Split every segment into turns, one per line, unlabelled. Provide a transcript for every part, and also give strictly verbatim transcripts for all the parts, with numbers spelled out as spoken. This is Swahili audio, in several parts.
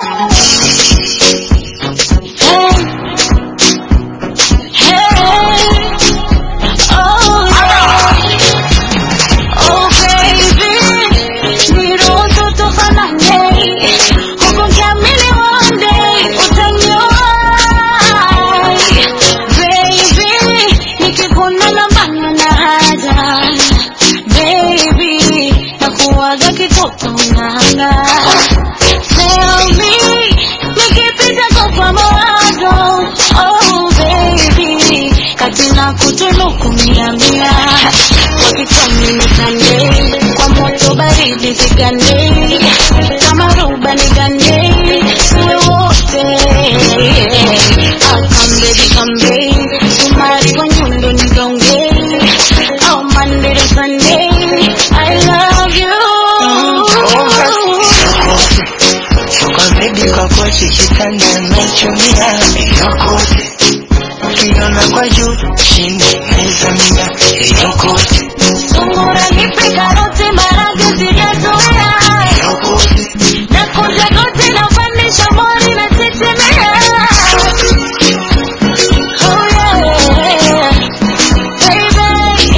Kutunuku mia mia wakitomi mitande kwa moto baridi zigande kama ruba nigande tuwe wote akambe kambe sumari kwa nyundo nigonge oh Monday to Sunday I love you
kwa baby kwa kochi kitanda nachumia yokote kiona kwa juu chini mezamia yokote
sungura nipe karoti marage sijazoea
yokote
na kunja goti na fanisha mori na tetemea oh yeah baby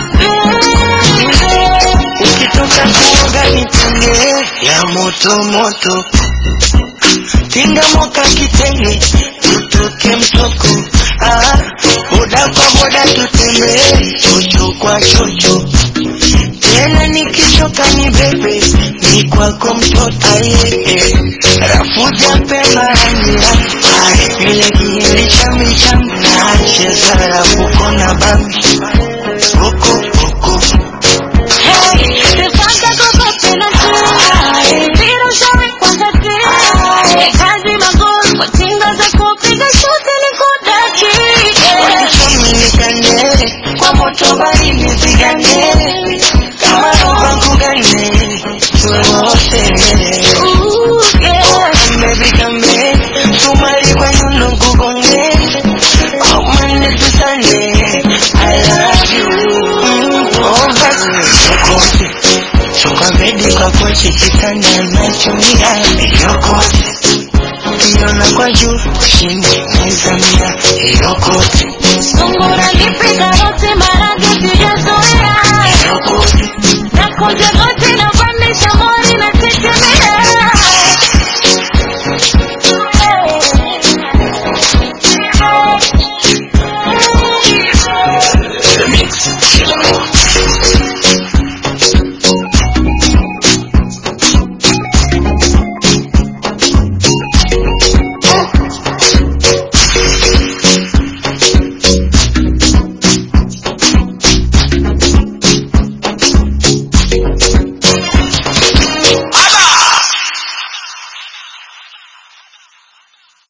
baby
ukitoka kuoga nitenge ya moto moto tinga moka kitenge tutoke mtoko ah boda kwa boda tutembee chocho kwa chocho tena nikichoka ni bebe ni kwako mtoto aye rafuja pema rangia vile kieli chami chami na cheza rafuko na bami koko koko
hey tefanta koko tena tena viro shari kwa hati kazi magoli kwa tinga za kupiga shuti ni kudaki
Nikande kwa moto baridi zigande kama roba kugande tuwe wote
ooh yeah
baby kambe sumari kwa nyundo kugonge oh Monday to Sunday I love you oh basi yokote soka bedi kwa kochi kitanda nachumia yokote kiona kwa juu chini mezamia yokote
sungura nipe karoti marage sijazoea
yokote